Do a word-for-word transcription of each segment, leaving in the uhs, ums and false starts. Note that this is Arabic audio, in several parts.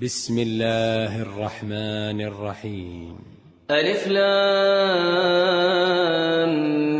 بسم الله الرحمن الرحيم. ألف لام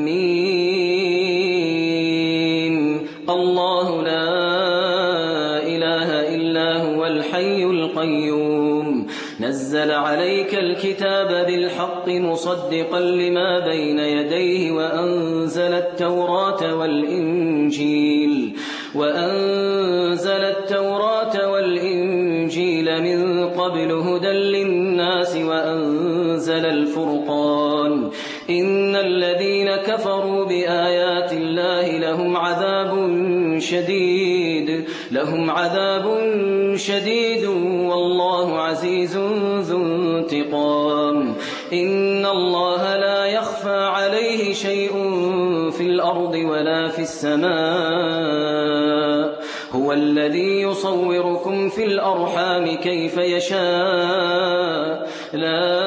ميم. الله لا إله إلا هو الحي القيوم نزل عليك الكتاب بالحق مصدقا لما بين يديه وأنزل التوراة والإنجيل وأنزل التوراة والإنجيل من قبل هدى للناس وأنزل الفرقان إن الذين كفروا بآيات الله لهم عذاب شديد لهم عذاب شديد والله عزيز ذو انتقام إن الله لا يخفى عليه شيء في الأرض ولا في السماء هو الذي يصوركم في الأرحام كيف يشاء لا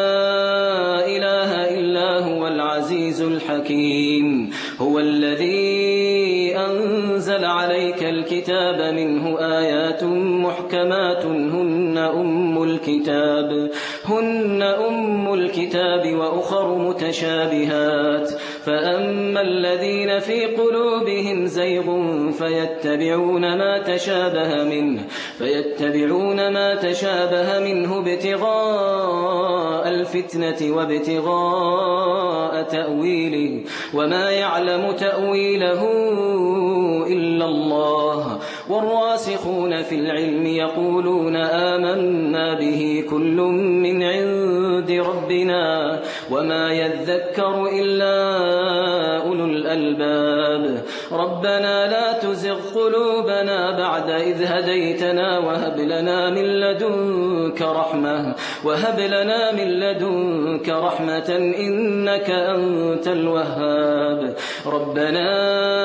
إله إلا هو العزيز الحكيم هو الذي أنزل عليك الكتاب منه آيات محكمات هن أم الكتاب هن أم الكتاب وأخر متشابهات فأما الذين في قلوبهم زيغ فيتبعون ما تشابه منه فيتبعون ما تشابه منه ابتغاء الفتنة وابتغاء تأويله وما يعلم تأويله إلا الله والراسخون في العلم يقولون آمنا به كل من عند ربنا وما يذكر إلا أولو الألباب ربنا لا تزغ قلوبنا بعد إذ هديتنا وهب لنا من لدنك رحمة وهب لنا من لدنك رحمة إنك أنت الوهاب ربنا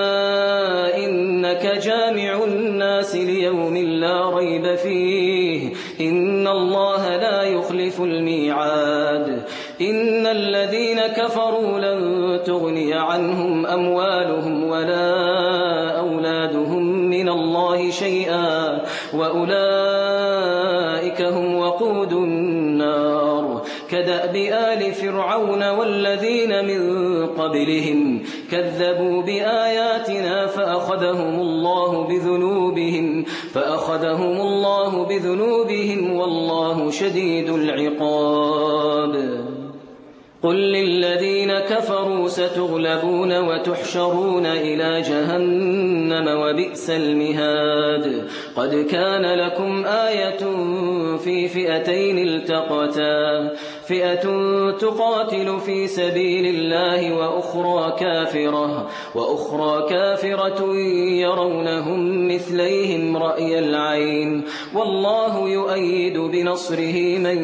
إنك جامع الناس ليوم لا ريب فيه إن الله لا يخلف الميعاد إن الذين كفروا لن تغني عنهم أموالهم ولا أولادهم من الله شيئا وأولئك هم وقود النار كدأب آل فرعون والذين من قبلهم كذبوا بآياتنا فأخذهم الله بذنوبهم فأخذهم الله بذنوبهم والله شديد العقاب قل للذين كفروا ستغلبون وتحشرون إلى جهنم وبئس المهاد قد كان لكم آية في فئتين التقتا فئة تقاتل في سبيل الله وأخرى كافرة وأخرى كافرة يرونهم مثليهم رأي العين والله يؤيد بنصره من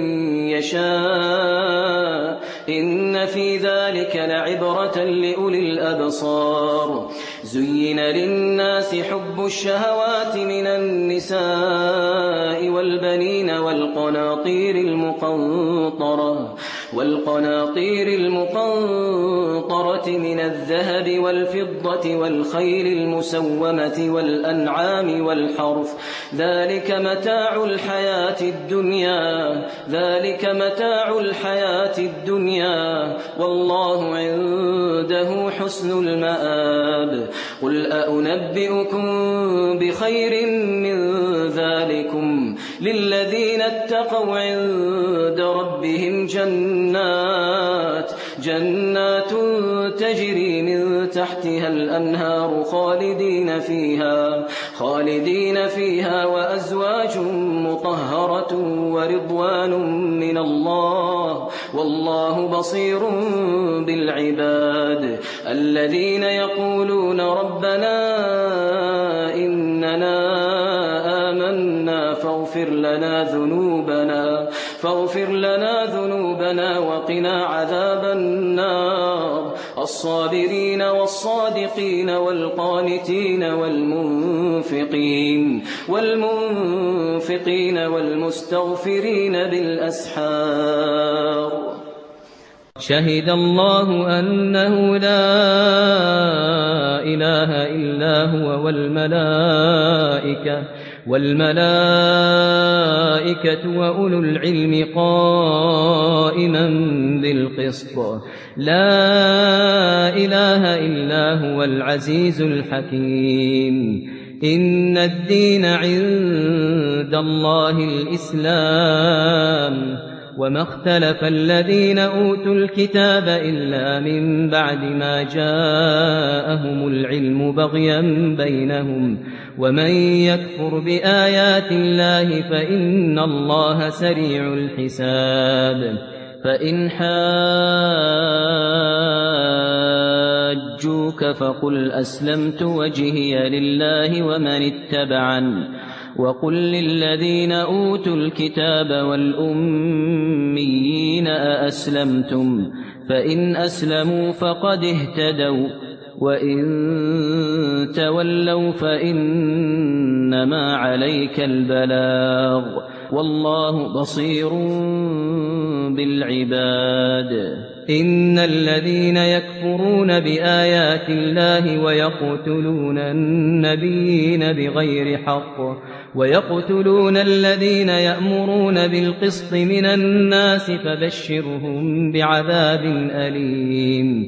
يشاء إن في ذلك لعبرة لأولي الأبصار زين للناس حب الشهوات من النساء والبنين والقناطير المقنطرة والقناطير المقنطرة من الذهب والفضة والخيل المسومة والأنعام والحرث ذلك متاع الحياة الدنيا ذلك متاع الحياة الدنيا والله عنده حسن المآب قل أأنبئكم بخير من ذلكم للذين اتقوا عند ربهم جنات جنات تجري من تحتها الأنهار خالدين فيها خالدين فيها وأزواج مطهرة ورضوان من الله والله بصير بالعباد الذين يقولون ربنا إننا آمنا فاغفر لنا ذنوبنا فاغفر لنا ذنوبنا وقنا عذاب النار الصابرين والصادقين والقانتين والمنفقين والمنفقين والمستغفرين بالأسحار شهد الله أنه لا إله إلا هو والملائكة والملائكة والملائكة وأولو العلم قائما بالقسط لا إله إلا هو العزيز الحكيم إن الدين عند الله الإسلام وما اختلف الذين أوتوا الكتاب إلا من بعد ما جاءهم العلم بغيا بينهم ومن يكفر بآيات الله فإن الله سريع الحساب فإن حاجوك فقل أسلمت وجهي لله ومن اتبعني وقل للذين أوتوا الكتاب والأميين أأسلمتم فإن أسلموا فقد اهتدوا وإن تولوا فإنما عليك البلاغ والله بصير بالعباد إن الذين يكفرون بآيات الله ويقتلون النبيين بغير حق ويقتلون الذين يأمرون بالقسط من الناس فبشرهم بعذاب أليم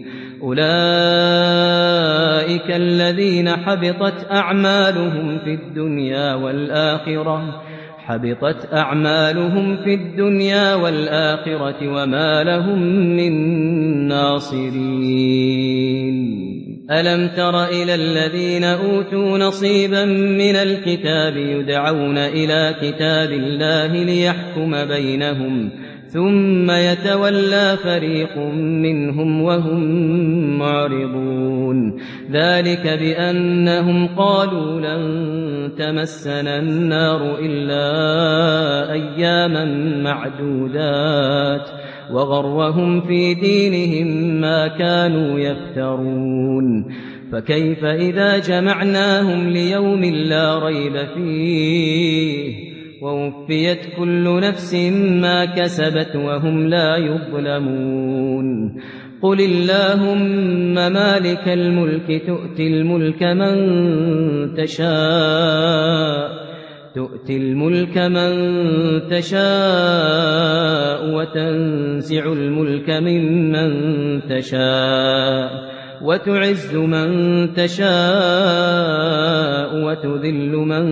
أولئك الذين حبطت أعمالهم في الدنيا والآخرة حبطت أعمالهم في الدنيا والآخرة وما لهم من ناصرين ألم تر إلى الذين أوتوا نصيبا من الكتاب يدعون إلى كتاب الله ليحكم بينهم ثم يتولى فريق منهم وهم معرضون ذلك بأنهم قالوا لن تمسنا النار إلا أياما معدودات وغرهم في دينهم ما كانوا يفترون فكيف إذا جمعناهم ليوم لا ريب فيه ووفيت كل نفس ما كسبت وهم لا يظلمون قل اللهم مالك الملك تؤتي الملك من تشاء تؤتي الملك من تشاء وتنزع الملك ممن تشاء وتعز من تشاء وتذل من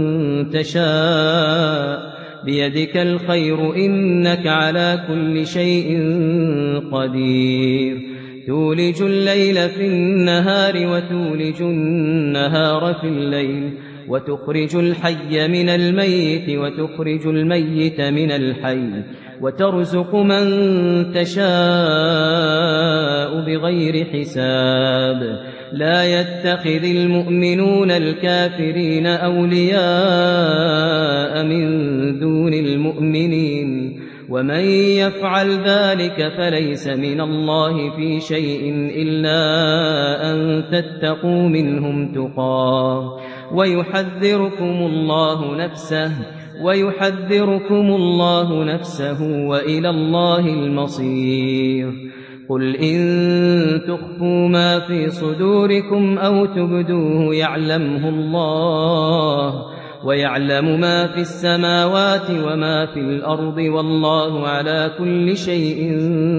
تشاء بيدك الخير إنك على كل شيء قدير تولج الليل في النهار وتولج النهار في الليل وتخرج الحي من الميت وتخرج الميت من الحي وترزق من تشاء بغير حساب لا يتخذ المؤمنون الكافرين أولياء من دون المؤمنين ومن يفعل ذلك فليس من الله في شيء إلا أن تتقوا منهم تقاه ويحذركم الله نفسه ويحذركم الله نفسه وإلى الله المصير قل إن تخفوا ما في صدوركم أو تبدوه يعلمه الله ويعلم ما في السماوات وما في الأرض والله على كل شيء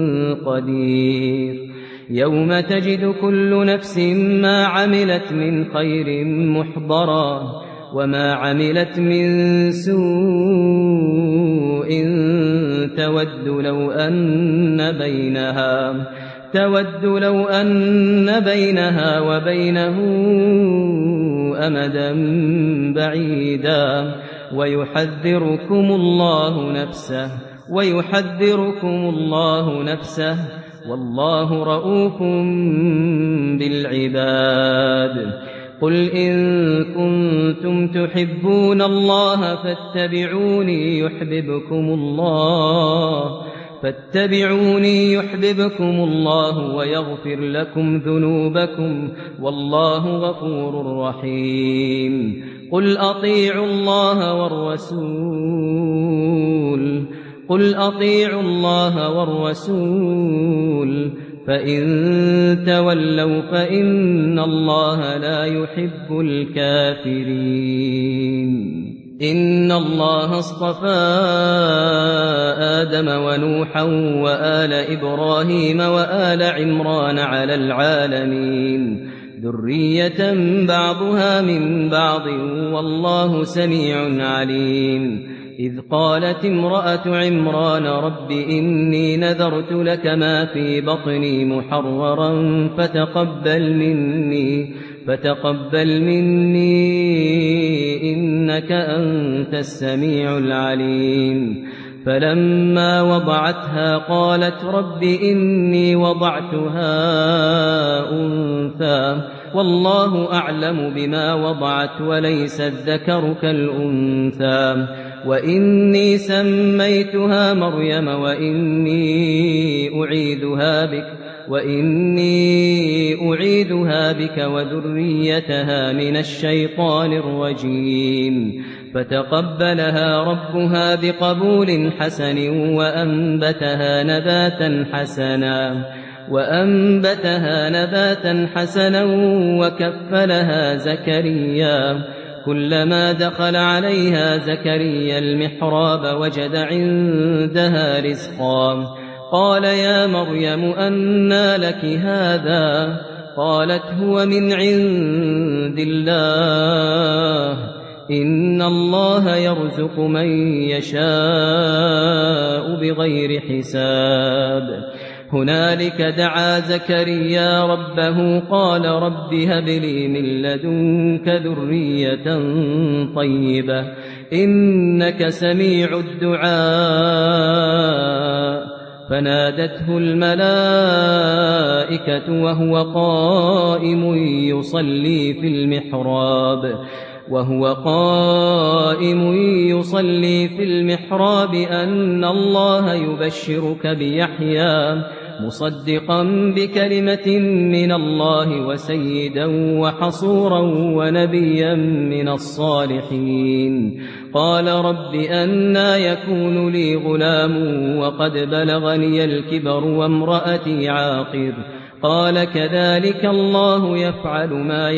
قدير يوم تجد كل نفس ما عملت من خير محضرا وما عملت من سوء تود لو أن بينها تود لو أن بينها وبينه أمدا بعيدا ويحذركم الله نفسه ويحذركم الله نفسه والله رؤوف بالعباد قل إن كنتم تحبون الله فاتبعوني يحببكم الله فاتبعوني يحببكم الله ويغفر لكم ذنوبكم والله غفور رحيم قل أطيعوا الله والرسول قل أطيعوا الله والرسول فإن تولوا فإن الله لا يحب الكافرين إن الله اصطفى آدم ونوحا وآل إبراهيم وآل عمران على العالمين ذرية بعضها من بعض والله سميع عليم إذ قالت امرأة عمران رب إني نذرت لك ما في بطني محررا فتقبل مني فتقبل مني إنك أنت السميع العليم فلما وضعتها قالت رب إني وضعتها أنثى والله أعلم بما وضعت وليس الذكر كالأنثى وإني سميتها مريم وإني أعيذها بك وإني أعيذها بك وذريتها من الشيطان الرجيم فتقبلها ربها بقبول حسن وأنبتها نباتا حسنا وأنبتها نباتا حسنا وكفلها زكريا كلما دخل عليها زكريا المحراب وجد عندها رزقا قال يا مريم أنى لك هذا قالت هو من عند الله إن الله يرزق من يشاء بغير حساب هنالك دعا زكريا ربه قال رب هب لي من لدنك ذرية طيبة إنك سميع الدعاء فنادته الملائكة وهو قائم يصلي في المحراب وهو قائم يصلي في المحراب أن الله يبشرك بيحيى مصدقا بكلمة من الله وسيدا وحصورا ونبيا من الصالحين قال رب أنى يكون لي غلام وقد بلغني الكبر وامرأتي عاقر قال كذلك الله يفعل ما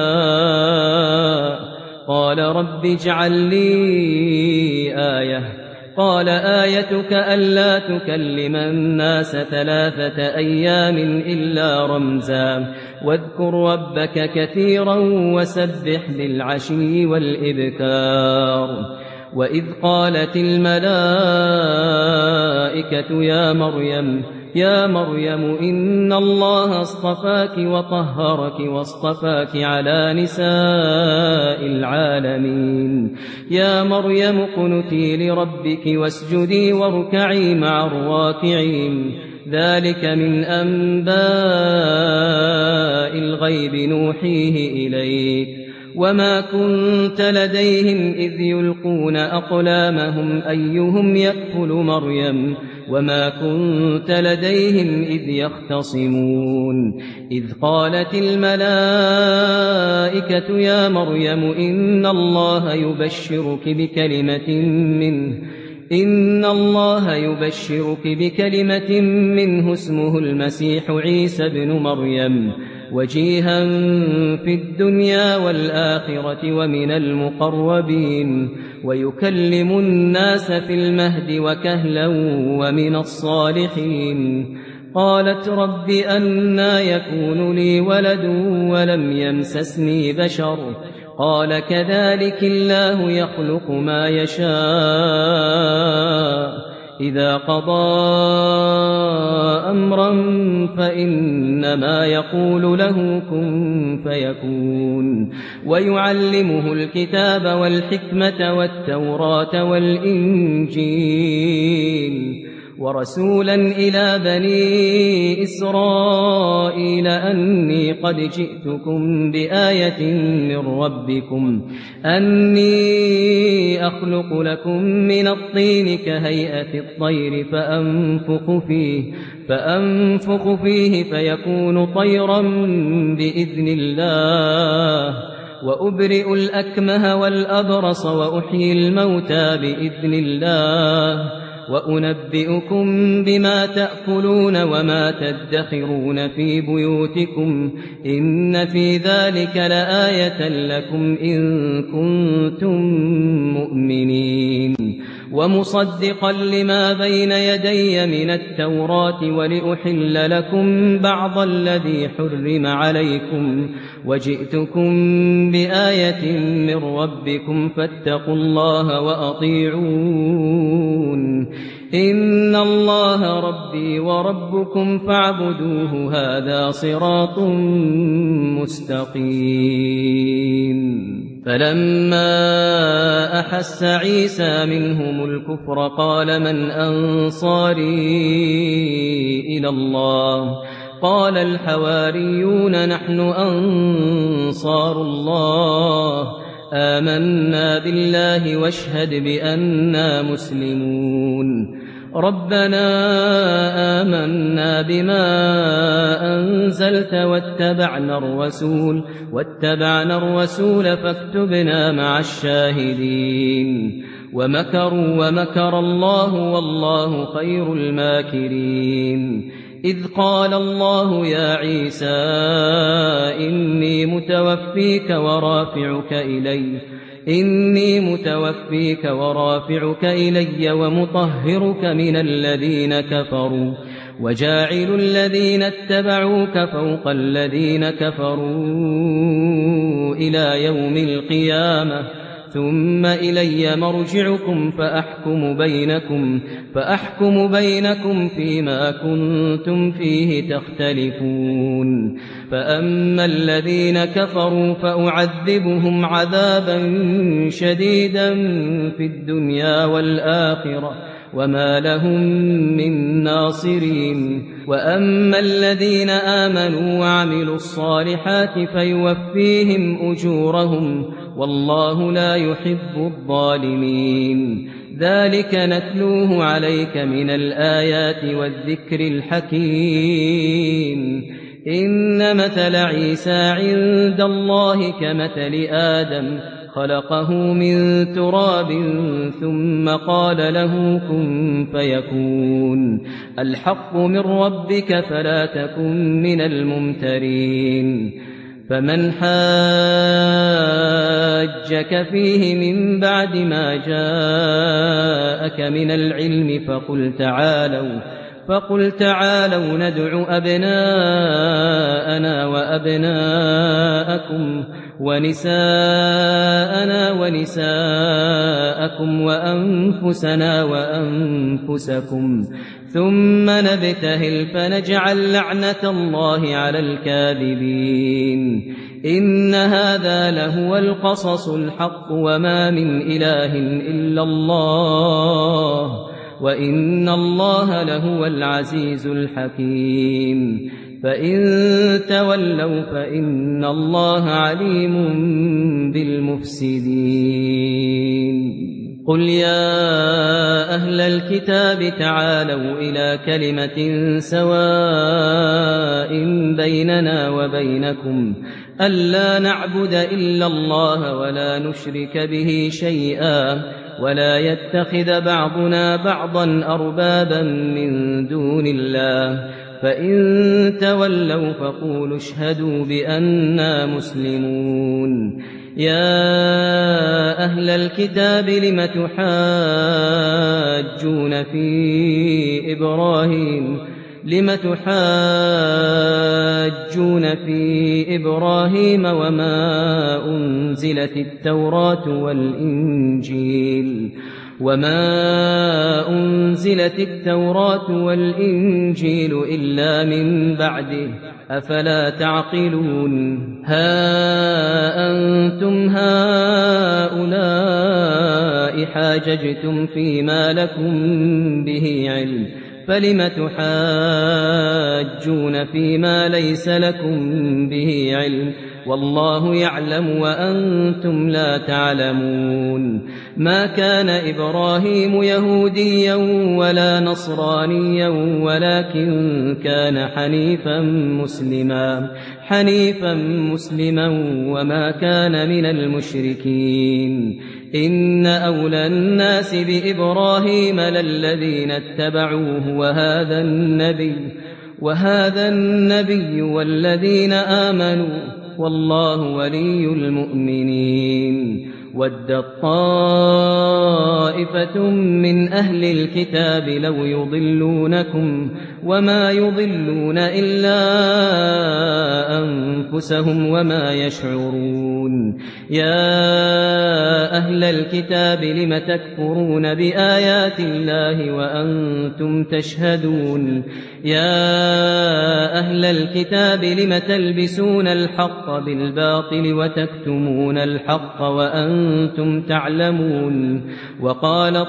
يشاء قال رب اجعل لي آية قال آيتك ألا تكلم الناس ثلاثة أيام إلا رمزا واذكر ربك كثيرا وسبح بالعشي والإبكار وإذ قالت الملائكة يا مريم يا مريم إن الله اصطفاك وطهرك واصطفاك على نساء العالمين يا مريم اقنتي لربك واسجدي واركعي مع الراكعين ذلك من أنباء الغيب نوحيه إليك وما كنت لديهم إذ يلقون أقلامهم أيهم يكفل مريم وما كنت لديهم إذ يختصمون إذ قالت الملائكة يا مريم إن الله يبشرك بكلمة منه إن الله يبشرك بكلمة منه اسمه المسيح عيسى بن مريم وجيها في الدنيا والآخرة ومن المقربين ويكلم الناس في المهد وكهلا ومن الصالحين قالت رب أنى يكون لي ولد ولم يمسسني بشر قال كذلك الله يخلق ما يشاء إذا قضى أمرا فإنما يقول له كن فيكون ويعلمه الكتاب والحكمة والتوراة والإنجيل ورسولا إلى بني إسرائيل أني قد جئتكم بآية من ربكم أني أخلق لكم من الطين كهيئة الطير فأنفخ فيه فأنفخ فيه فيكون طيرا بإذن الله وأبرئ الأكمه والأبرص وأحيي الموتى بإذن الله وأنبئكم بما تأكلون وما تدخرون في بيوتكم إن في ذلك لآية لكم إن كنتم مؤمنين ومصدقا لما بين يدي من التوراة ولأحل لكم بعض الذي حرم عليكم وجئتكم بآية من ربكم فاتقوا الله وأطيعون إن الله ربي وربكم فاعبدوه هذا صراط مستقيم فلما أحس عيسى منهم الكفر قال من أنصاري إلى الله قال الحواريون نحن أنصار الله آمنا بالله واشهد بأننا مسلمون ربنا آمنا بما أنزلت واتبعنا الرسول واتبعنا الرسول فاكتبنا مع الشاهدين ومكروا ومكر الله والله خير الماكرين إذ قال الله يا عيسى إني متوفيك ورافعك إلي إني متوفيك ورافعك إلي ومطهرك من الذين كفروا وجاعل الذين اتبعوك فوق الذين كفروا إلى يوم القيامة ثم إلي مرجعكم فأحكم بينكم فأحكم بينكم فيما كنتم فيه تختلفون فأما الذين كفروا فأعذبهم عذابا شديدا في الدنيا والآخرة وما لهم من ناصرين وأما الذين آمنوا وعملوا الصالحات فيوفيهم أجورهم والله لا يحب الظالمين ذلك نتلوه عليك من الآيات والذكر الحكيم إن مثل عيسى عند الله كمثل آدم خلقه من تراب ثم قال له كن فيكون الحق من ربك فلا تكن من الممترين فمن حاجك فيه من بعد ما جاءك من العلم فقل تعالوا فقل تعالوا ندع أبناءنا وأبناءكم ونساءنا ونساءكم وأنفسنا وأنفسكم ثم نبتهل فنجعل لعنة الله على الكاذبين إن هذا لهو القصص الحق وما من إله إلا الله وإن الله لهو العزيز الحكيم فإن تولوا فإن الله عليم بالمفسدين قل يا أهل الكتاب تعالوا إلى كلمة سواء بيننا وبينكم ألا نعبد إلا الله ولا نشرك به شيئا ولا يتخذ بعضنا بعضا أربابا من دون الله فإن تولوا فقولوا اشهدوا بأننا مسلمون يا أهل الكتاب لم تحاجون في إبراهيم لم تحاجون في إبراهيم وما أنزلت التوراة والإنجيل وما أنزلت التوراة والإنجيل إلا من بعده أفلا تعقلون ها أنتم هؤلاء حاججتم فيما لكم به علم فلم تحاجون فيما ليس لكم به علم والله يعلم وأنتم لا تعلمون ما كان إبراهيم يهوديا ولا نصرانيا ولكن كان حنيفا مسلما حنيفا مسلما وما كان من المشركين إن أولى الناس بإبراهيم للذين اتبعوه وهذا النبي وهذا النبي والذين آمنوا والله ولي المؤمنين ودت طائفة من أهل الكتاب لو يضلونكم وما يضلون إلا أنفسهم وما يشعرون يا أهل الكتاب لم تكفرون بآيات الله وأنتم تشهدون يا أهل الكتاب لم تلبسون الحق بالباطل وتكتمون الحق وأنتم تعلمون وقالت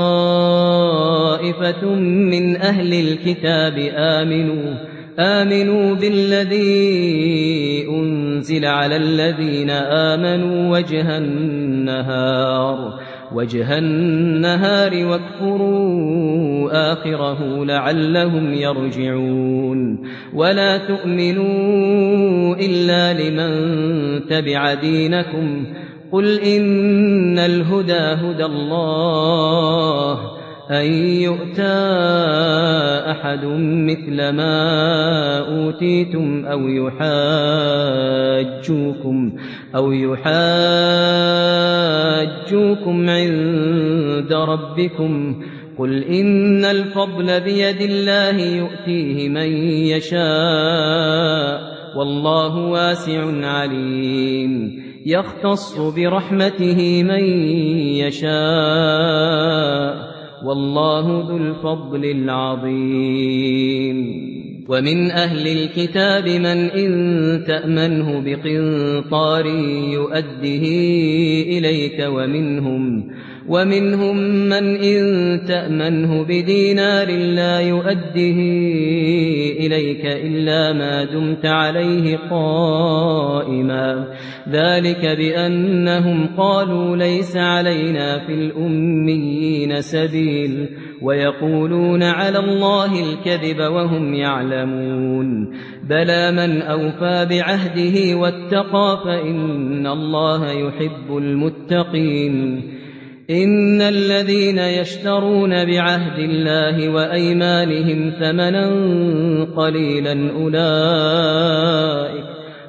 طائفة من أهل الكتاب آمنوا آمنوا بالذي أنزل على الذين آمنوا وجه النهار وجه النهار واكفروا آخره لعلهم يرجعون ولا تؤمنوا إلا لمن تبع دينكم قل إن الهدى هدى الله أن يؤتى أحد مثل ما أوتيتم أو يحاجوكم أو يحاجوكم عند ربكم قل إن الفضل بيد الله يؤتيه من يشاء والله واسع عليم يختص برحمته من يشاء والله ذو الفضل العظيم ومن أهل الكتاب من إن تأمنه بقنطار يؤده إليك ومنهم ومنهم من إن تأمنه بدينار لا يؤده إليك إلا ما دمت عليه قائما ذلك بأنهم قالوا ليس علينا في الأميين سبيل ويقولون على الله الكذب وهم يعلمون بلى من أوفى بعهده واتقى فإن الله يحب المتقين إن الذين يشترون بعهد الله وأيمانهم ثمنا قليلا أولئك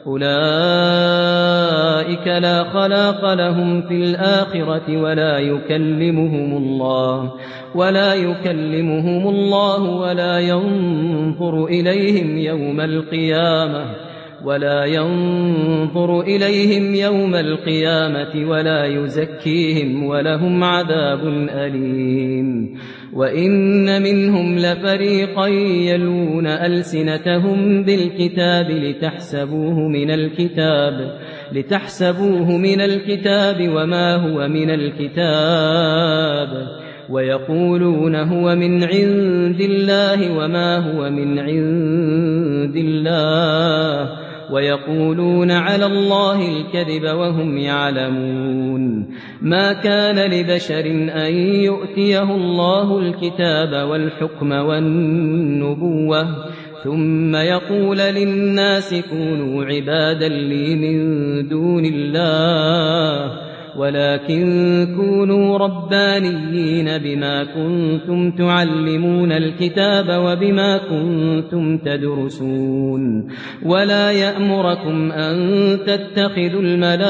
أولئك لا خلاق لهم في الآخرة ولا يكلمهم الله ولا يكلمهم الله ولا ينظر إليهم يوم القيامة ولا ينظر إليهم يوم القيامة ولا يزكيهم ولهم عذاب أليم وإن منهم لفريقا يلون ألسنتهم بالكتاب لتحسبوه من الكتاب لتحسبوه من الكتاب وما هو من الكتاب ويقولون هو من عند الله وما هو من عند الله ويقولون على الله الكذب وهم يعلمون ما كان لبشر أن يؤتيه الله الكتاب والحكم والنبوة ثم يقول للناس كونوا عبادا لي من دون الله ولكن كونوا ربانيين بما كنتم تعلمون الكتاب وبما كنتم تدرسون ولا يأمركم أن تتخذوا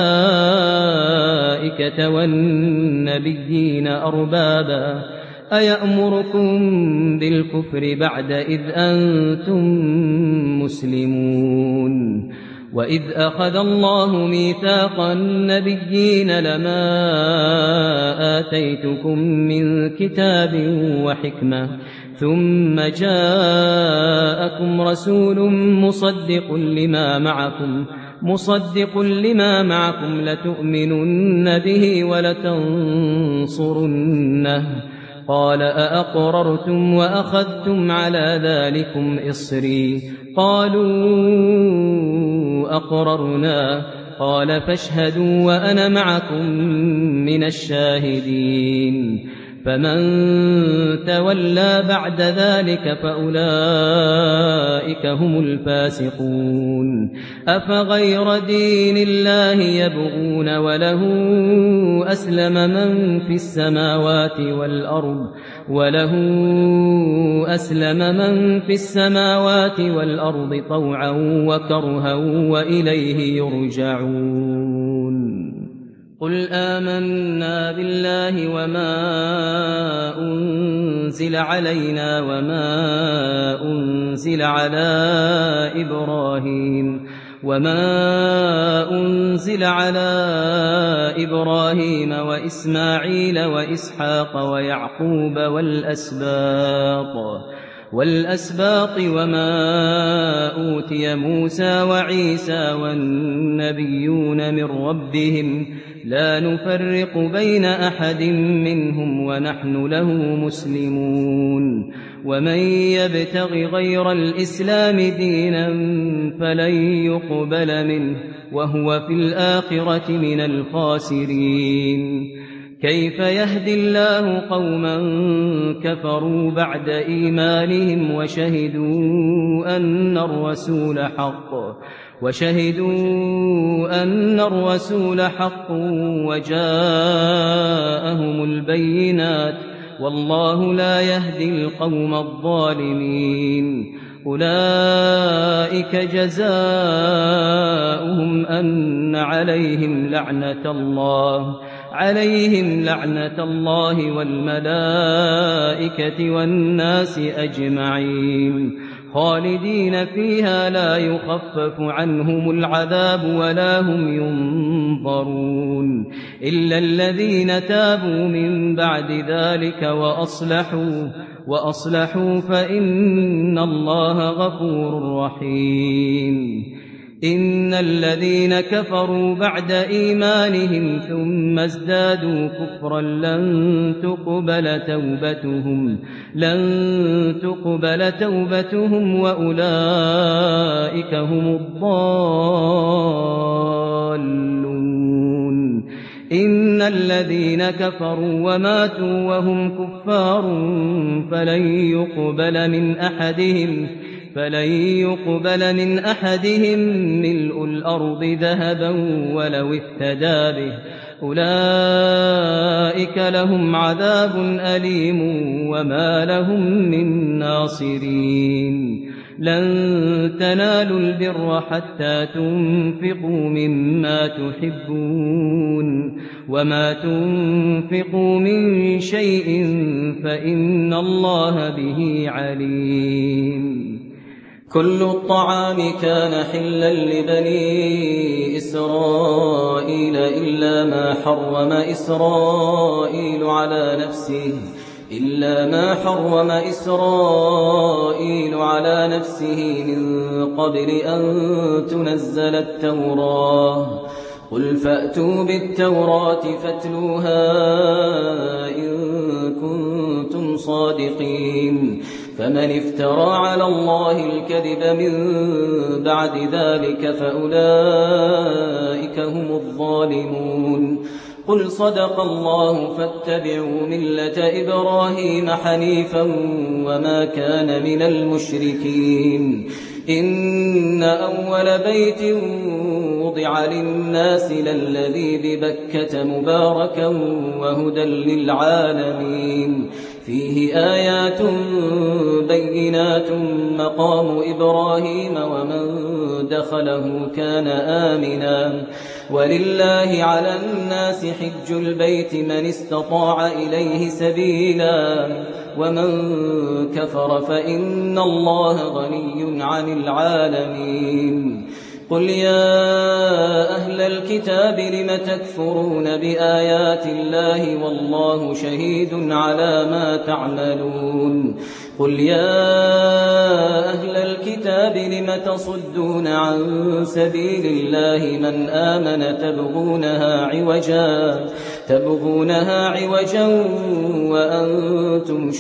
الملائكة والنبيين أربابا أيأمركم بالكفر بعد إذ أنتم مسلمون وإذ أخذ الله ميثاق النبيين لما آتيتكم من كتاب وحكمة ثم جاءكم رسول مصدق لما معكم مصدق لما معكم لتؤمنن به ولتنصرنه قال أأقررتم وأخذتم على ذلكم إصري قالوا أقررنا قال فاشهدوا وأنا معكم من الشاهدين فمن تولى بعد ذلك فأولئك هم الفاسقون أفغير دين الله يبغون وله أسلم من في السماوات والأرض وله أسلم من في السماوات والأرض طوعا وكرها وإليه يرجعون قل آمنا بالله وما أنزل علينا وما أنزل على إبراهيم وما أنزل على إبراهيم وإسماعيل وإسحاق ويعقوب والأسباط والأسباط وما أوتي موسى وعيسى والنبيون من ربهم لا نفرق بين أحد منهم ونحن له مسلمون ومن يبتغ غير الإسلام دينا فلن يقبل منه وهو في الآخرة من الخاسرين كيف يهدي الله قوما كفروا بعد إيمانهم وشهدوا أن الرسول حق وشهدوا أن الرسول حق وجاءهم البينات والله لا يهدي القوم الظالمين أولئك جزاؤهم أن عليهم لعنة الله عليهم لعنة الله والملائكة والناس أجمعين خالدين فيها لا يخفف عنهم العذاب ولا هم ينظرون إلا الذين تابوا من بعد ذلك وأصلحوا وأصلحوا فإن الله غفور رحيم إن الذين كفروا بعد إيمانهم ثم ازدادوا كفرا لن تقبل توبتهم لن تقبل توبتهم وأولئك هم الضالون إن الذين كفروا وماتوا وهم كفار فلن يقبل من أحدهم فلن يقبل من أحدهم ملء الأرض ذهبا ولو افتدى به أولئك لهم عذاب أليم وما لهم من ناصرين لن تنالوا البر حتى تنفقوا مما تحبون وما تنفقوا من شيء فإن الله به عليم كل الطعام كان حلا لبني إسرائيل إلا ما حرم إسرائيل على نفسه إلا ما حرم إسرائيل على نفسه من قبل أن تنزل التوراة قل فأتوا بالتوراة فاتلوها إن كنتم صادقين فمن افترى على الله الكذب من بعد ذلك فأولئك هم الظالمون قل صدق الله فاتبعوا ملة إبراهيم حنيفا وما كان من المشركين إن أول بيت وضع للناس للذي ببكة مباركا وهدى للعالمين فيه آيات بينات مقام إبراهيم ومن دخله كان آمنا ولله على الناس حج البيت من استطاع إليه سبيلا ومن كفر فإن الله غني عن العالمين قل يا أهل الكتاب لم تكفرون بآيات الله والله شهيد على ما تعملون قل يا أهل الكتاب لم تصدون عن سبيل الله من آمن تبغونها عوجا تبغونها عوجا وأنتم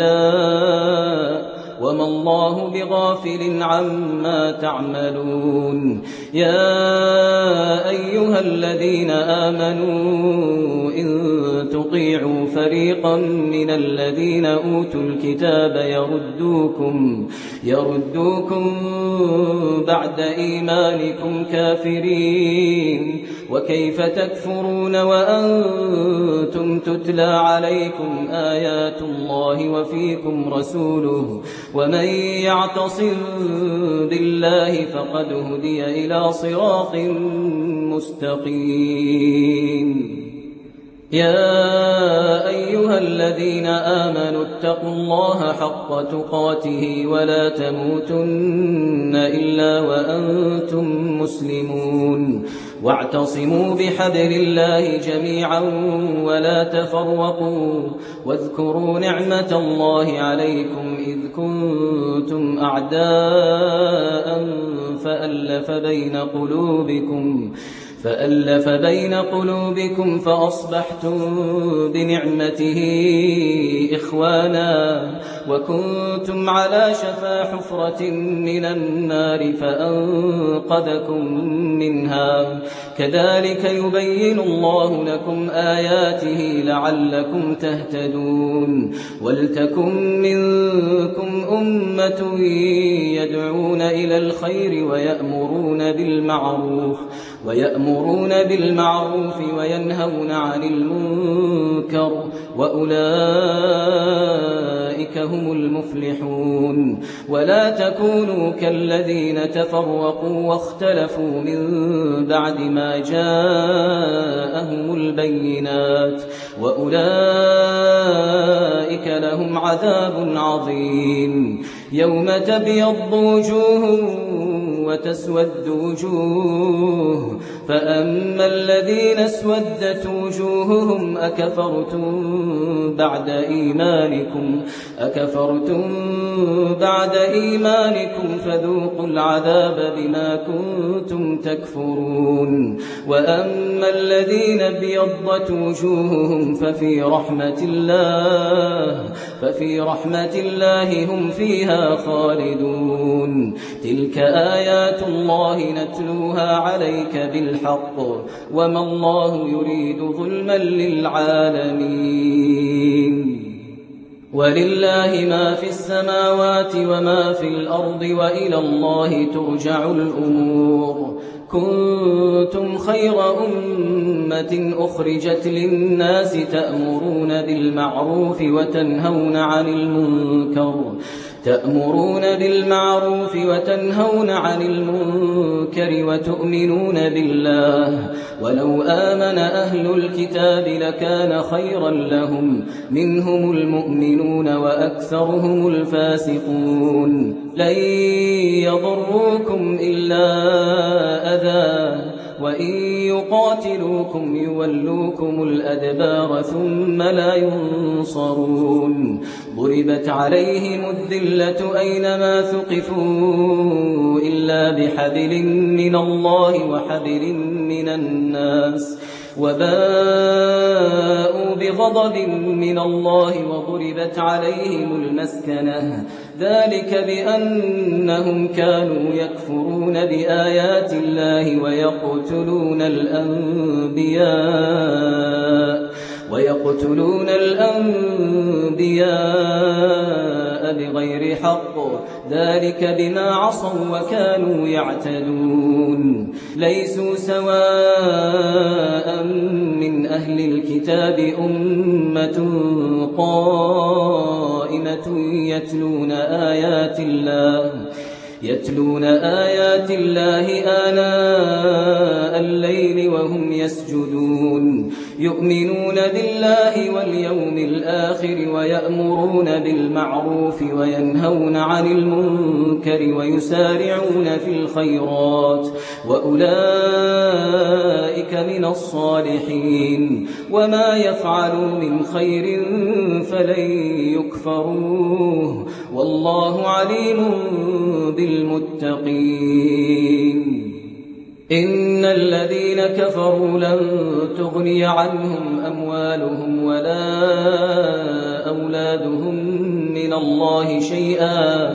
شهداء وما الله بغافل عما تعملون يا أيها الذين آمنوا إن تطيعوا تطيعوا فريقا من الذين أوتوا الكتاب يردوكم, يردوكم بعد إيمانكم كافرين. وكيف تكفرون وأنتم تتلى عليكم آيات الله وفيكم رسوله؟ ومن يعتصم بالله فقد هدي إلى صراط مستقيم. يا أيها الذين آمنوا اتقوا الله حق تقاته ولا تموتن إلا وأنتم مسلمون. واعتصموا بحبل الله جميعا ولا تفرقوا. واذكروا نعمة الله عليكم إذ كنتم أعداء فألف بين قلوبكم فألف بين قلوبكم فأصبحتم بنعمته إخوانا وكنتم على شفا حفرة من النار فأنقذكم منها. كذلك يبين الله لكم آياته لعلكم تهتدون. ولتكن منكم أمة يدعون إلى الخير ويأمرون بالمعروف ويأمرون بالمعروف وينهون عن المنكر وأولئك هم المفلحون. ولا تكونوا كالذين تفرقوا واختلفوا من بعد ما جاءهم البينات وأولئك لهم عذاب عظيم. يوم تبيض وجوه وتسود وجوه فأما الذين اسودت وجوههم أكفرتم بعد إيمانكم أكفرتم بعد إيمانكم فذوقوا العذاب بما كنتم تكفرون. وأما الذين ابيضت وجوههم ففي رحمة الله ففي رحمة الله هم فيها خالدون. تلك آيات الله نتلوها عليك بالحق وما الله يريد ظلما للعالمين. ولله ما في السماوات وما في الأرض وإلى الله ترجع الأمور. كنتم خير أمة أخرجت للناس تأمرون بالمعروف وتنهون عن المنكر تأمرون بالمعروف وتنهون عن المنكر وتؤمنون بالله. ولو آمن أهل الكتاب لكان خيرا لهم منهم المؤمنون وأكثرهم الفاسقون. لن يضروكم إلا أذى وإن يقاتلوكم يولوكم الأدبار ثم لا ينصرون. ضربت عليهم الذلة أينما ثقفوا إلا بحبل من الله وحبل من الناس وباءوا بغضب من الله وضربت عليهم المسكنة ذلك بأنهم كانوا يكفرون بآيات الله ويقتلون الأنبياء ويقتلون الأنبياء بغير حق ذلك بما عصوا وكانوا يعتدون. ليسوا سواء من أهل الكتاب أمة قائمة يتلون آيات الله يتلون آيات الله آناء الليل وهم يسجدون يؤمنون بالله واليوم الآخر ويأمرون بالمعروف وينهون عن المنكر ويسارعون في الخيرات وأولئك من الصالحين. وما يفعلوا من خير فلن يكفروه والله عليم بالمتقين. إن الذين كفروا لن تغني عنهم أموالهم ولا أولادهم من الله شيئا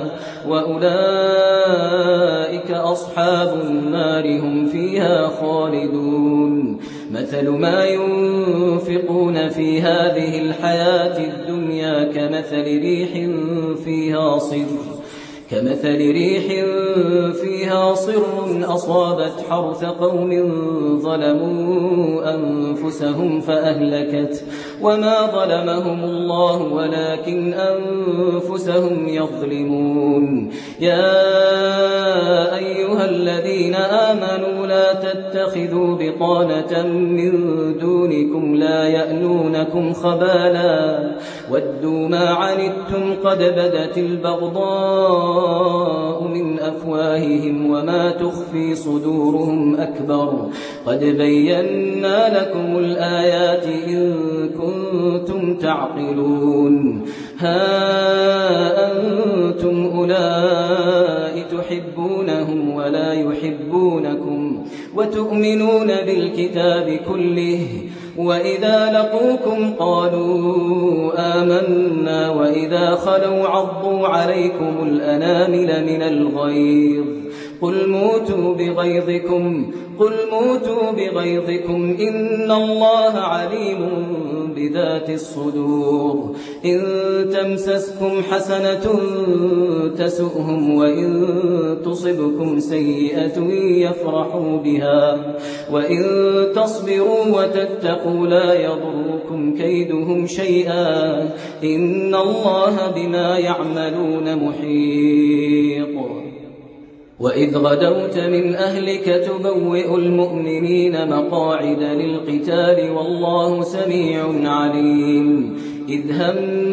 وأولئك أصحاب النار هم فيها خالدون. مثل ما ينفقون في في هذه الحياة الدنيا كمثل ريح فيها صر كمثل ريح فيها صر أصابت حرث قوم ظلموا أنفسهم فأهلكت وما ظلمهم الله ولكن أنفسهم يظلمون يا أيها الذين آمنوا لا تتخذوا بطانة من دونكم لا يألونكم خبالا ودوا ما عنتم قد بدت البغضاء من أفواههم وما تخفي صدورهم أكبر قد بينا لكم الآيات إن كنتم تعقلون ها أنتم أولئك تحبونهم ولا يحبونكم وتؤمنون بالكتاب كله وإذا لقوكم قالوا آمنا وإذا خلوا عضوا عليكم الأنامل من الغيظ قل موتوا بغيظكم قل موتوا بغيظكم إن الله عليم بذات الصدور إن تمسسكم حسنة تسؤهم وإن تصبكم سيئة يفرحوا بها وإن تصبروا وتتقوا لا يضركم كيدهم شيئا إن الله بما يعملون محيط وإذ غدوت من أهلك تبوئ المؤمنين مقاعد للقتال والله سميع عليم إذ هم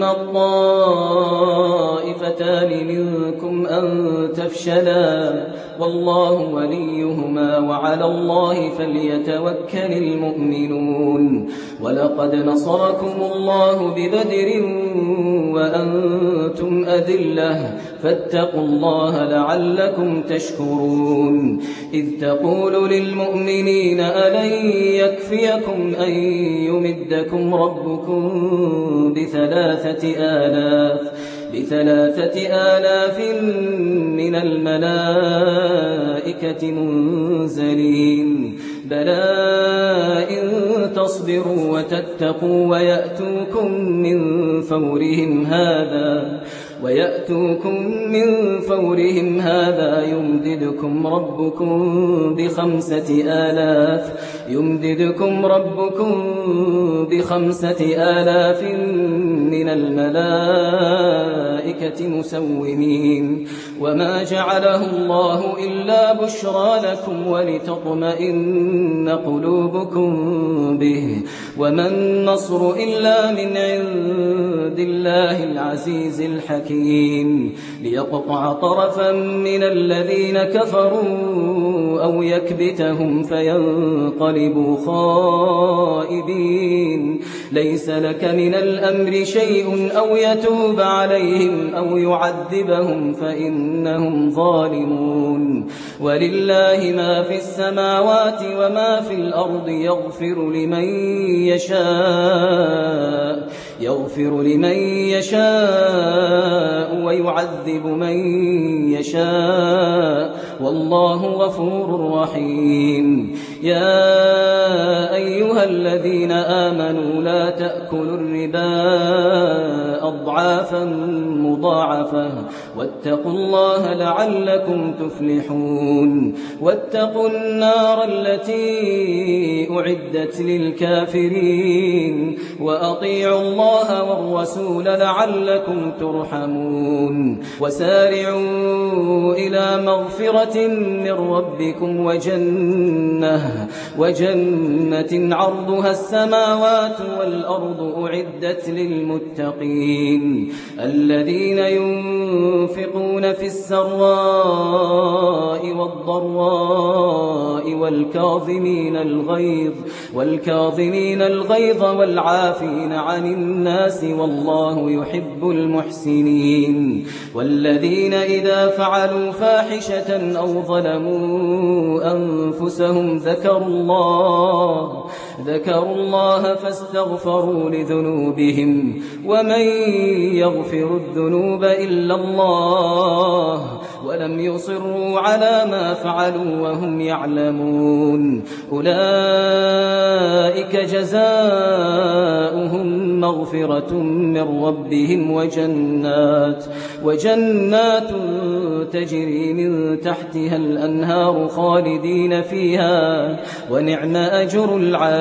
الطائفتان منكم أن تفشلا والله وليهما وعلى الله فليتوكل المؤمنون ولقد نصركم الله ببدر وأنتم أذلة فاتقوا الله لعلكم تشكرون إذ تقول للمؤمنين ألن يكفيكم أن يمدكم ربكم بثلاثة آلاف بثلاثة آلاف من الملائكة منزلين بلى إن تصبروا وتتقوا ويأتوكم من فورهم هذا ويأتوكم من فورهم هذا يمددكم ربكم بخمسة آلاف يمددكم ربكم بخمسة آلاف من الملائكة مسومين وما جعله الله إلا بشرى لكم ولتطمئن قلوبكم به وما النصر إلا من عند الله العزيز الحكيم ليقطع طرفا من الذين كفروا أو يكبتهم فينقلبوا خائبين ليس لك من الأمر شيء أو يتوب عليهم أو يعذبهم فإنهم ظالمون ولله ما في السماوات وما في الأرض يغفر لمن يشاء يغفر لمن يشاء ويعذب من يشاء والله غفور رحيم يا أيها الذين آمنوا لا تأكلوا الربا أضعافا مضاعفة واتقوا الله لعلكم تفلحون واتقوا النار التي أعدت للكافرين وأطيعوا الله والرسول لعلكم ترحمون وسارعوا إلى مغفرة من ربكم وجنة وجنة عرضها السماوات والأرض أعدت للمتقين الذين ينفقون في السراء والضراء والكاظمين الغيظ والكاظمين الغيظ والعافين عن الناس والله يحب المحسنين والذين إذا فعلوا فاحشة أو ظلموا أنفسهم ذكروا الله ذكروا الله فاستغفروا لذنوبهم ومن يغفر الذنوب إلا الله ولم يصروا على ما فعلوا وهم يعلمون أولئك جزاؤهم مغفرة من ربهم وجنات وجنات تجري من تحتها الأنهار خالدين فيها ونعم أجر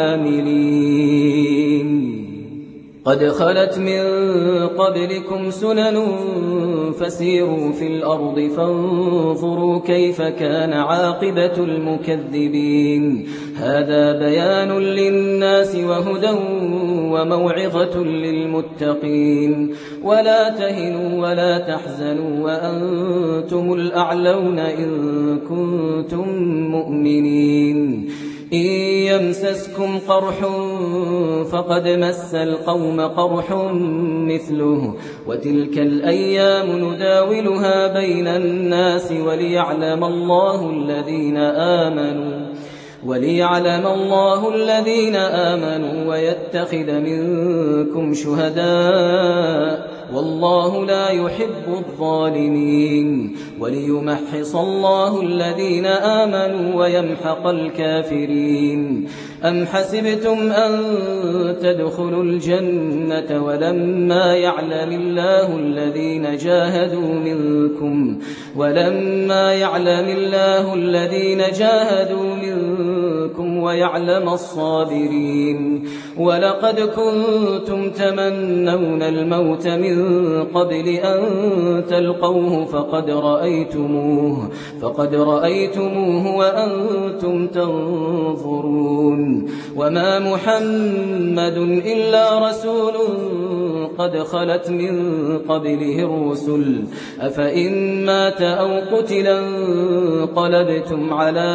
العاملين قد خلت من قبلكم سنن فسيروا في الأرض فانظروا كيف كان عاقبة المكذبين هذا بيان للناس وهدى وموعظة للمتقين ولا تهنوا ولا تحزنوا وأنتم الأعلون إن كنتم مؤمنين إن يمسسكم قرح فقد مس القوم قرح مثله وتلك الأيام نداولها بين الناس وليعلم الله الذين آمنوا وليعلم الله الذين آمنوا ويتخذ منكم شهداء والله لا يحب الظالمين وليمحص الله الذين آمنوا ويمحق الكافرين أم حسبتم أن تدخلوا الجنة ولما يعلم الله الذين جاهدوا منكم ولما يعلم الله الذين جاهدوا منكم ويعلم الصابرين ولقد كنتم تمنون الموت من قبل أن تلقوه فقد رأيتموه فقد رأيتموه وأنتم تنظرون وما محمد إلا رسول قد خلت من قبله الرسل أفإن مات أو قتلا انقلبتم على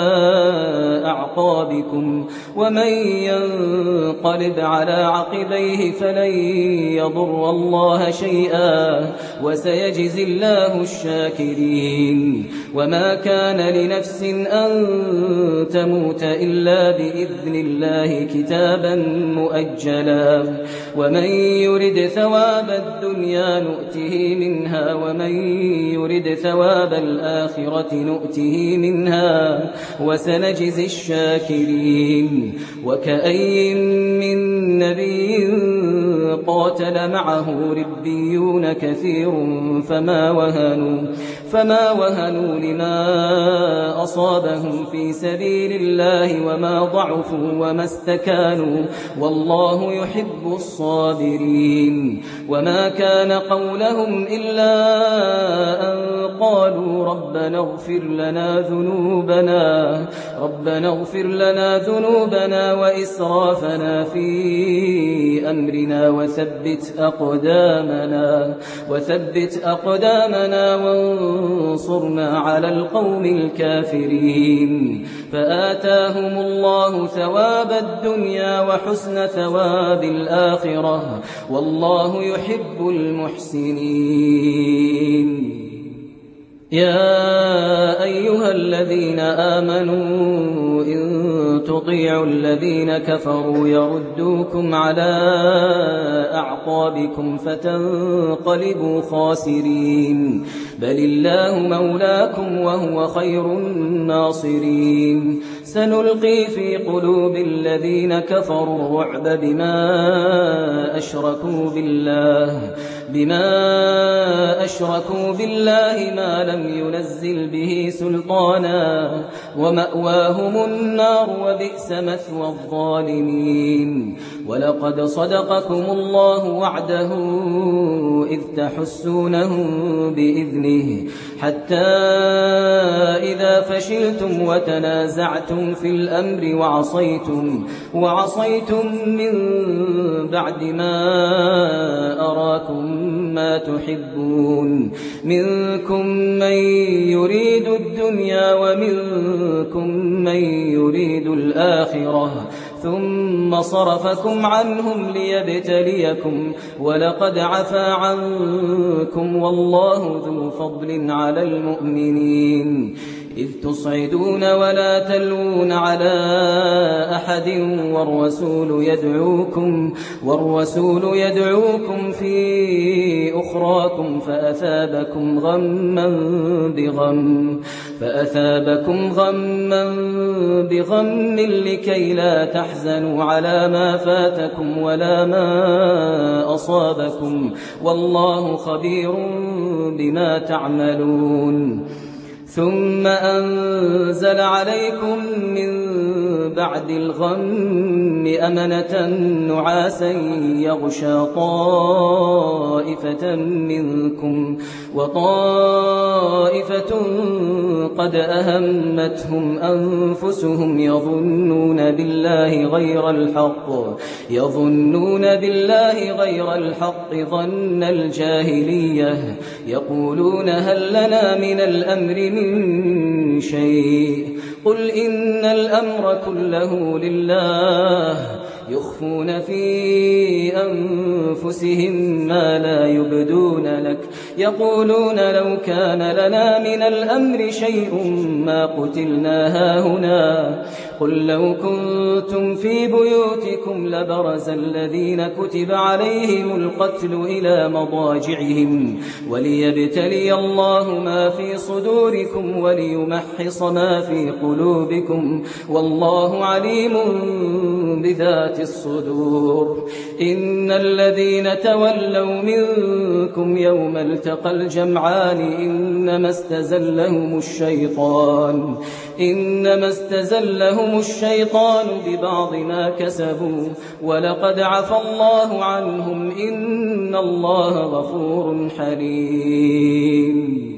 أعقابكم ومن ينقلب على عقبيه فلن يضر الله شيئا وسيجزي الله الشاكرين وما كان لنفس أن تموت إلا بإذن الله كتابا مؤجلا ومن يرد ثواب الدنيا نؤته منها ومن يرد ثواب الآخرة نؤته منها وسنجزي الشاكرين وكأي من نبي قاتل معه ربيون كثير فما وهنوا فما وهنوا لما أصابهم في سبيل الله وما ضعفوا وما استكانوا والله يحب الصابرين وما كان قولهم إلا أن قالوا ربنا اغفر لنا ذنوبنا ربنا اغفر لنا ذنوبنا وإسرافنا في أمرنا وثبت أقدامنا وثبت أقدامنا وانصرنا على القوم الكافرين فآتاهم الله ثواب الدنيا وحسن ثواب الآخرة والله يحب المحسنين يا أيها الذين آمنوا إن تطيعوا الذين كفروا يردوكم على أعقابكم فتنقلبوا خاسرين بل الله مولاكم وهو خير الناصرين سنلقي في قلوب الذين كفروا الرعب بما أشركوا بالله بما أشركوا بالله ما لم ينزل به سلطانا ومأواهم النار وبئس مثوى الظالمين ولقد صدقكم الله وعده إذ تحسونهم بإذنه حتى إذا فشلتم وتنازعتم في الأمر وعصيتم وعصيتم من بعد ما أراكم ما تحبون منكم من يريد الدنيا ومنكم من يريد الآخرة ثم صرفكم عنهم ليبتليكم ولقد عفا عنكم والله ذو فضل على المؤمنين إذ تصعدون ولا تلوون على أحد والرسول يدعوكم والرسول يدعوكم في أخراكم فأثابكم غما بغم فأثابكم غما بغم لكي لا تحزنوا على ما فاتكم ولا ما أصابكم والله خبير بما تعملون ثم أنزل عليكم من بعد الغم أمنة نعاسا يغشى طائفة منكم وطائفة قد أهمتهم أنفسهم يظنون بالله غير الحق يظنون بالله غير الحق ظن الجاهلية يقولون هل لنا من الأمر من شيء قل إن الأمر كله لله يخفون في أنفسهم ما لا يبدون لك يقولون لو كان لنا من الأمر شيء ما قتلنا هاهنا قل لو كنتم في بيوتكم لبرز الذين كتب عليهم القتل إلى مضاجعهم وليبتلي الله ما في صدوركم وليمحص ما في قلوبكم والله عليم بذات الصدور إن الذين تولوا منكم يوم التقى الجمعان إنما استزلهم الشيطان إنما استزلهم الشيطان ببعض ما كسبوا ولقد عفى الله عنهم إن الله غفور حليم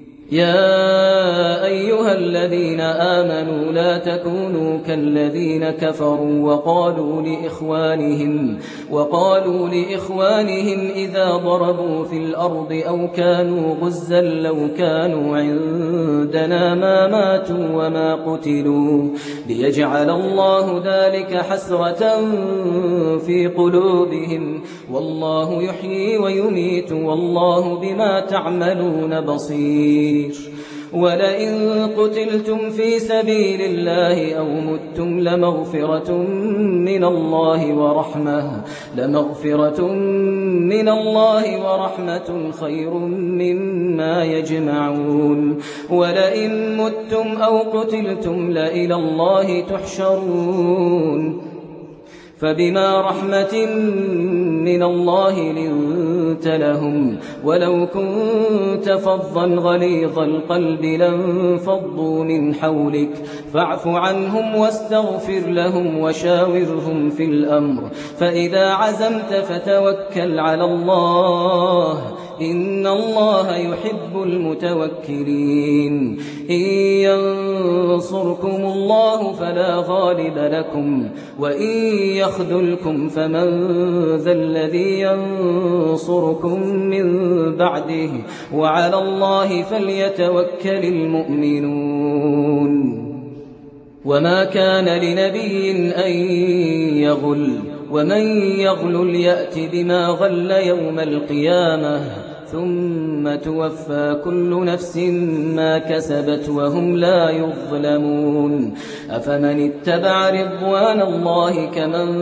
يا أيها الذين آمنوا لا تكونوا كالذين كفروا وقالوا لإخوانهم وقالوا لإخوانهم إذا ضربوا في الأرض أو كانوا غزا لو كانوا عندنا ما ماتوا وما قتلوا ليجعل الله ذلك حسرة في قلوبهم والله يحيي ويميت والله بما تعملون بصير ولئن قتلتم في سبيل الله أو متم لمغفرة من الله ورحمة لمغفرة من الله ورحمة خير مما يجمعون ولئن متم أو قتلتم لإلى الله تحشرون فبما رحمة من الله لنت لهم ولو كنت فظا غليظ القلب لانفضوا من حولك فاعف عنهم واستغفر لهم وشاورهم في الأمر فإذا عزمت فتوكل على الله إن الله يحب المتوكلين إن ينصركم الله فلا غالب لكم وإن يخذلكم فمن ذا الذي ينصركم من بعده وعلى الله فليتوكل المؤمنون وما كان لنبي أن يغل ومن يغل يأت بما غل يوم القيامة ثم توفى كل نفس ما كسبت وهم لا يظلمون أفمن اتبع رضوان الله كمن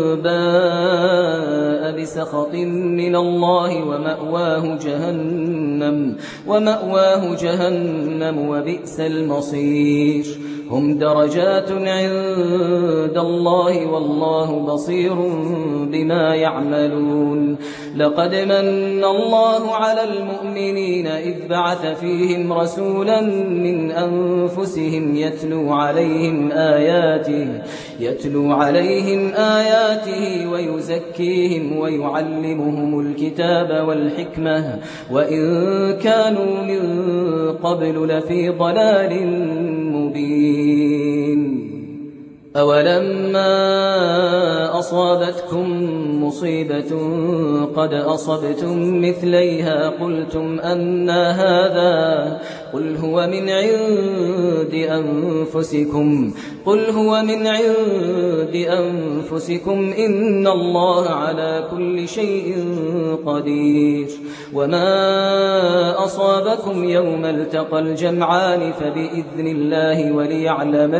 باء بسخط من الله ومأواه جهنم ومأواه جهنم وبئس المصير هم درجات عند الله والله بصير بما يعملون لقد من الله على المؤمنين إذ بعث فيهم رسولا من أنفسهم يتلو عليهم آياته يتلو عليهم آياته ويزكيهم ويعلمهم الكتاب والحكمة وإن كانوا من قبل لفي ضلال مبين أولما أصابتكم مصيبة قد أصبتم مثليها قلتم أنى هذا قل هو من عند أنفسكم قل هو من عند أنفسكم إن الله على كل شيء قدير وما أصابكم يوم التقى الجمعان فبإذن الله وليعلم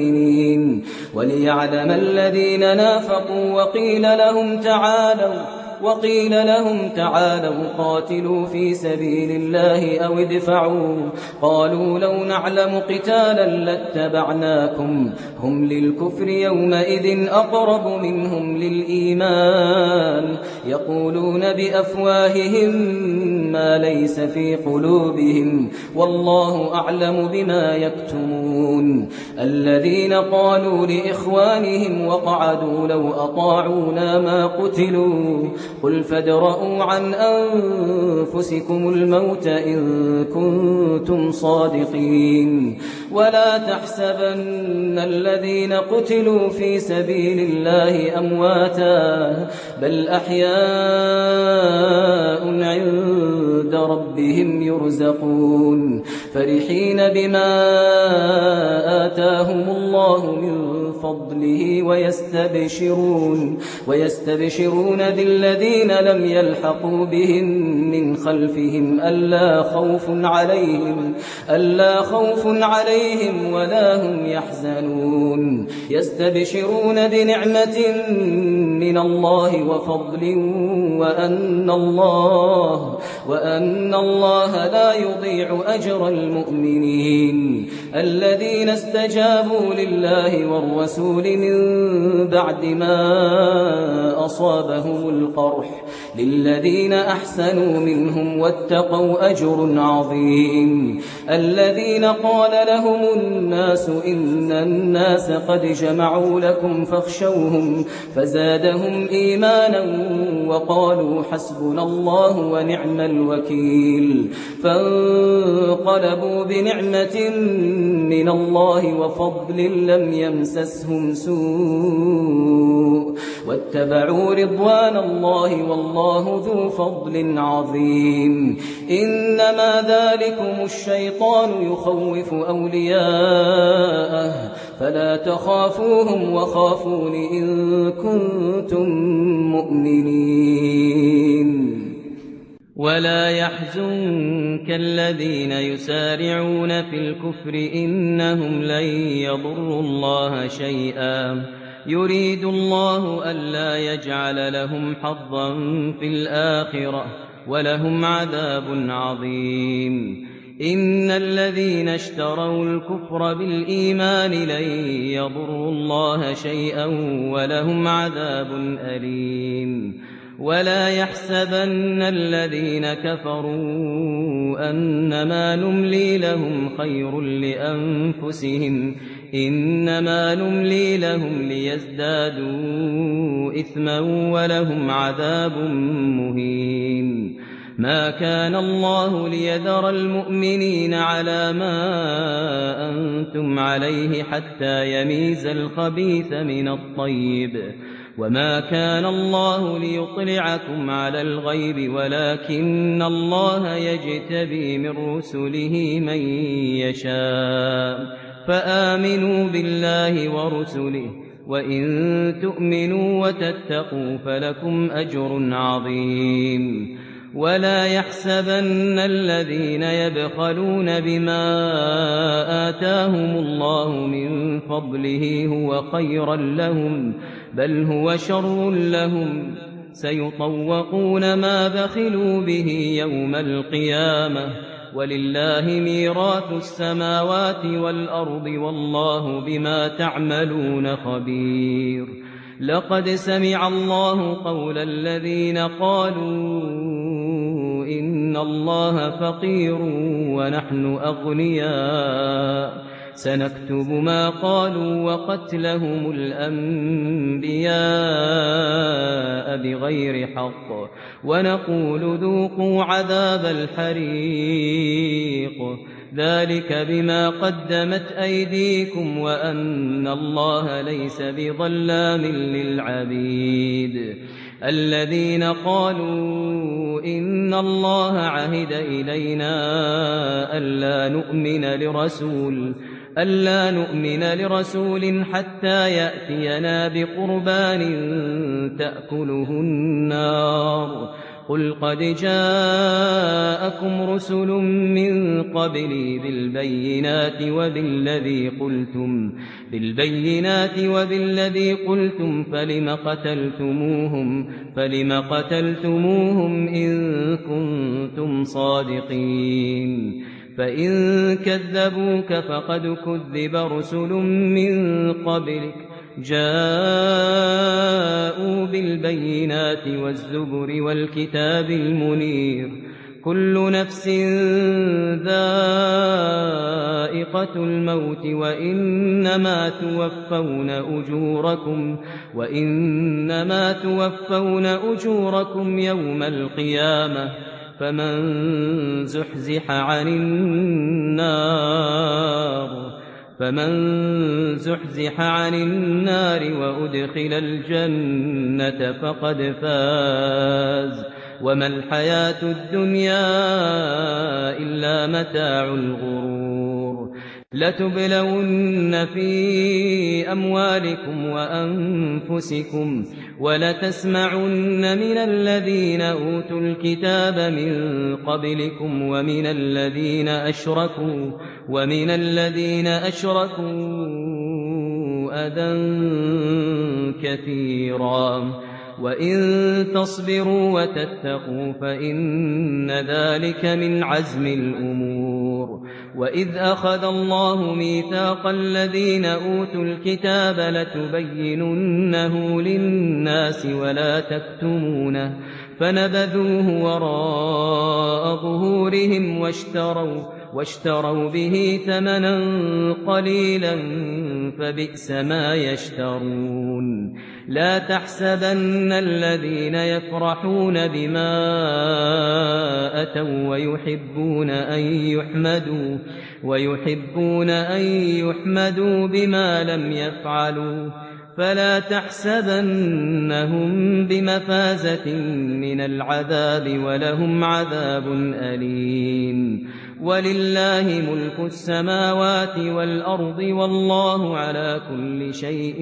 المؤمنين وليعلم الذين نافقوا وقيل لهم تعالوا وقيل لهم تعالوا قاتلوا في سبيل الله أو ادفعوا قالوا لو نعلم قتالا لاتبعناكم هم للكفر يومئذ أقرب منهم للإيمان يقولون بأفواههم ما ليس في قلوبهم والله أعلم بما يكتمون الذين قالوا لإخوانهم وقعدوا لو أطاعونا ما قتلوا قل فادرءوا عن أنفسكم الموت إن كنتم صادقين ولا تحسبن الذين قتلوا في سبيل الله أمواتا بل أحياء عند ربهم يرزقون فرحين بما آتاهم الله من فضله ويستبشرون ويستبشرون بالذين لم يلحقوا بهم من خلفهم ألا خوف عليهم ألا خوف عليهم ولا هم يحزنون يستبشرون بنعمة من الله وفضل وأن الله وأن الله لا يضيع أجر المؤمنين الذين استجابوا لله والرسول من بعد ما أصابهم القرح للذين أحسنوا منهم واتقوا أجر عظيم الذين قال لهم الناس إن الناس قد جمعوا لكم فاخشوهم فزادهم إيمانا وقالوا حسبنا الله ونعم الوكيل فانقلبوا بنعمة من الله وفضل لم يمسسهم سوء واتبعوا رضوان الله والله ذو فضل عظيم إنما ذلكم الشيطان يخوف أولياءه فلا تخافوهم وخافون إن كنتم مؤمنين ولا يحزنك الذين يسارعون في الكفر إنهم لن يضروا الله شيئا يريد الله ألا يجعل لهم حظا في الآخرة ولهم عذاب عظيم إن الذين اشتروا الكفر بالإيمان لن يضروا الله شيئا ولهم عذاب أليم ولا يحسبن الذين كفروا أنما نملي لهم خير لأنفسهم إنما نملي لهم ليزدادوا إثما ولهم عذاب مهين ما كان الله ليذر المؤمنين على ما أنتم عليه حتى يميز الخبيث من الطيب وما كان الله ليطلعكم على الغيب ولكن الله يجتبي من رسله من يشاء فآمنوا بالله ورسله وإن تؤمنوا وتتقوا فلكم أجر عظيم ولا يحسبن الذين يبخلون بما آتاهم الله من فضله هو خيرا لهم بل هو شر لهم سيطوقون ما بخلوا به يوم القيامة ولله ميراث السماوات والأرض والله بما تعملون خبير لقد سمع الله قول الذين قالوا إن الله فقير ونحن أغنياء سنكتب ما قالوا وقتلهم الأنبياء بغير حق ونقول ذوقوا عذاب الحريق ذلك بما قدمت أيديكم وأن الله ليس بظلام للعبيد الذين قالوا إن الله عهد إلينا ألا نؤمن لرسول ألا نؤمن لرسول حتى يأتينا بقربان تأكله النار قل قد جاءكم جاءكم رسل من قبلي بالبينات وبالذي قلتم بالبينات وبالذي قلتم فلم قتلتموهم فلم قتلتموهم إن كنتم صادقين فإن كذبوك فقد كذب رسل من قبلك جاءوا بالبينات والزبر والكتاب المنير كل نفس ذائقة الموت وإنما توفون أجوركم وإنما توفون أجوركم يوم القيامة فمن زحزح عن النار فمن زحزح عن النار وأدخل الجنة فقد فاز وما الحياة الدنيا إلا متاع الغرور لتبلون في أموالكم وأنفسكم ولتسمعن من الذين أوتوا الكتاب من قبلكم ومن الذين أشركوا ومن الذين أشركوا أذى كثيرا وإن تصبروا وتتقوا فإن ذلك من عزم الأمور وإذ أخذ الله ميثاق الذين أوتوا الكتاب لتبيننه للناس ولا تكتمونه فنبذوه وراء ظهورهم واشتروا واشتروا به ثمنا قليلا فبئس ما يشترون لا تحسبن الذين يفرحون بما أتوا ويحبون أن يحمدوا ويحبون أن يحمدوا بما لم يفعلوا فلا تحسبنهم بمفازة من العذاب ولهم عذاب أليم ولله ملك السماوات والأرض والله على كل شيء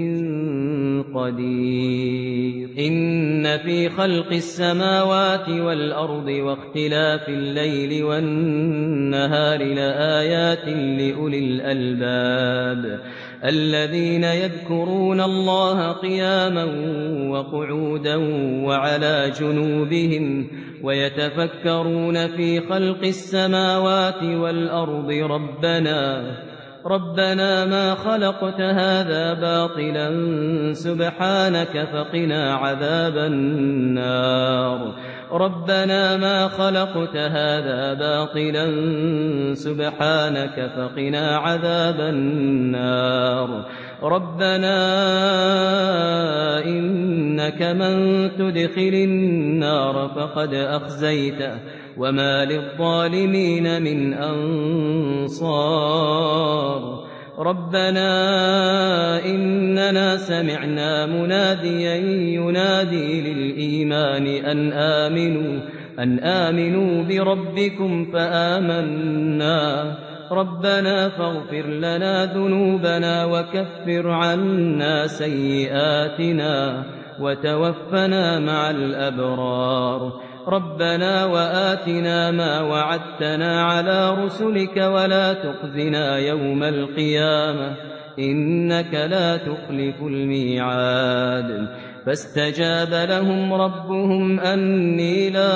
قدير إن في خلق السماوات والأرض واختلاف الليل والنهار لآيات لأولي الألباب الذين يذكرون الله قياما وقعودا وعلى جنوبهم ويتفكرون في خلق السماوات والأرض ربنا ربنا ما خلقت هذا باطلا سبحانك فقنا عذاب النار ربنا ما خلقت هذا باطلا سبحانك فقنا عذاب النار ربنا إنك من تدخل النار فقد أخزيته وما للظالمين من أنصار ربنا إننا سمعنا مناديا ينادي للإيمان أن آمنوا أن آمنوا بربكم فآمنا ربنا فاغفر لنا ذنوبنا وكفر عنا سيئاتنا وتوفنا مع الأبرار ربنا وآتنا ما وعدتنا على رسلك ولا تخزنا يوم القيامة إنك لا تخلف الميعاد فاستجاب لهم ربهم أني لا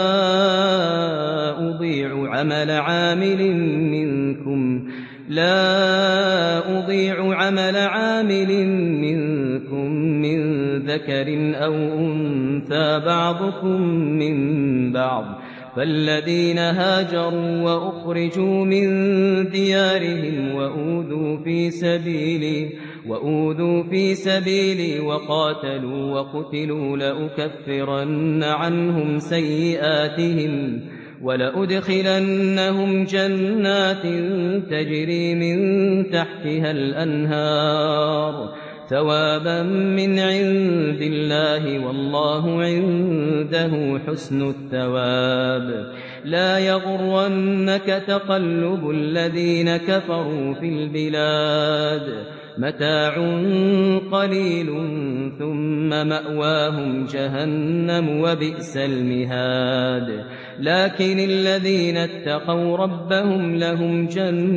أضيع عمل عامل منكم لا أضيع عمل عامل منكم من ذكر أو أنثى بعضكم من بعض فالذين هاجروا وأخرجوا من ديارهم وأوذوا في سبيلي وأوذوا في سبيلي وقاتلوا وقتلوا لأكفرن عنهم سيئاتهم ولأدخلنهم جنات تجري من تحتها الأنهار ثوابا من عند الله والله عنده حسن الثواب لا يغرنك تقلب الذين كفروا في البلاد متاع قليل ثم مأواهم جهنم وبئس المهاد لكن الذين اتقوا ربهم لهم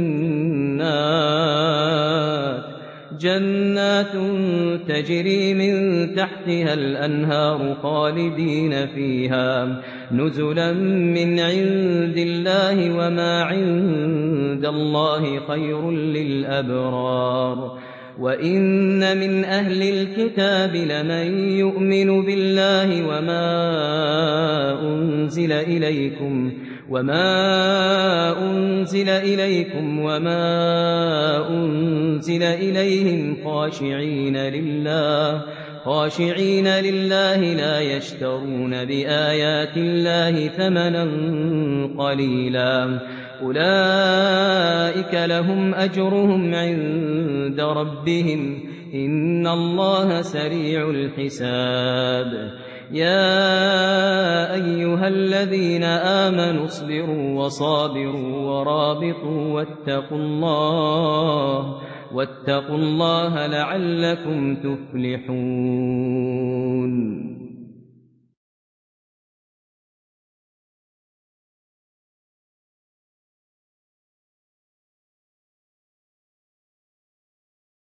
جنات جنات تجري من تحتها الأنهار خالدين فيها نزلا من عند الله وما عند الله خير للأبرار وإن من أهل الكتاب لمن يؤمن بالله وما أنزل إليكم وما أنزل إليكم وما أنزل إليهم خاشعين لله خاشعين لله لا يشترون بآيات الله ثمنا قليلا أولئك لهم أجرهم عند ربهم إن الله سريع الحساب يا أيها الذين آمنوا اصبروا وصابروا ورابطوا واتقوا الله واتقوا الله لعلكم تفلحون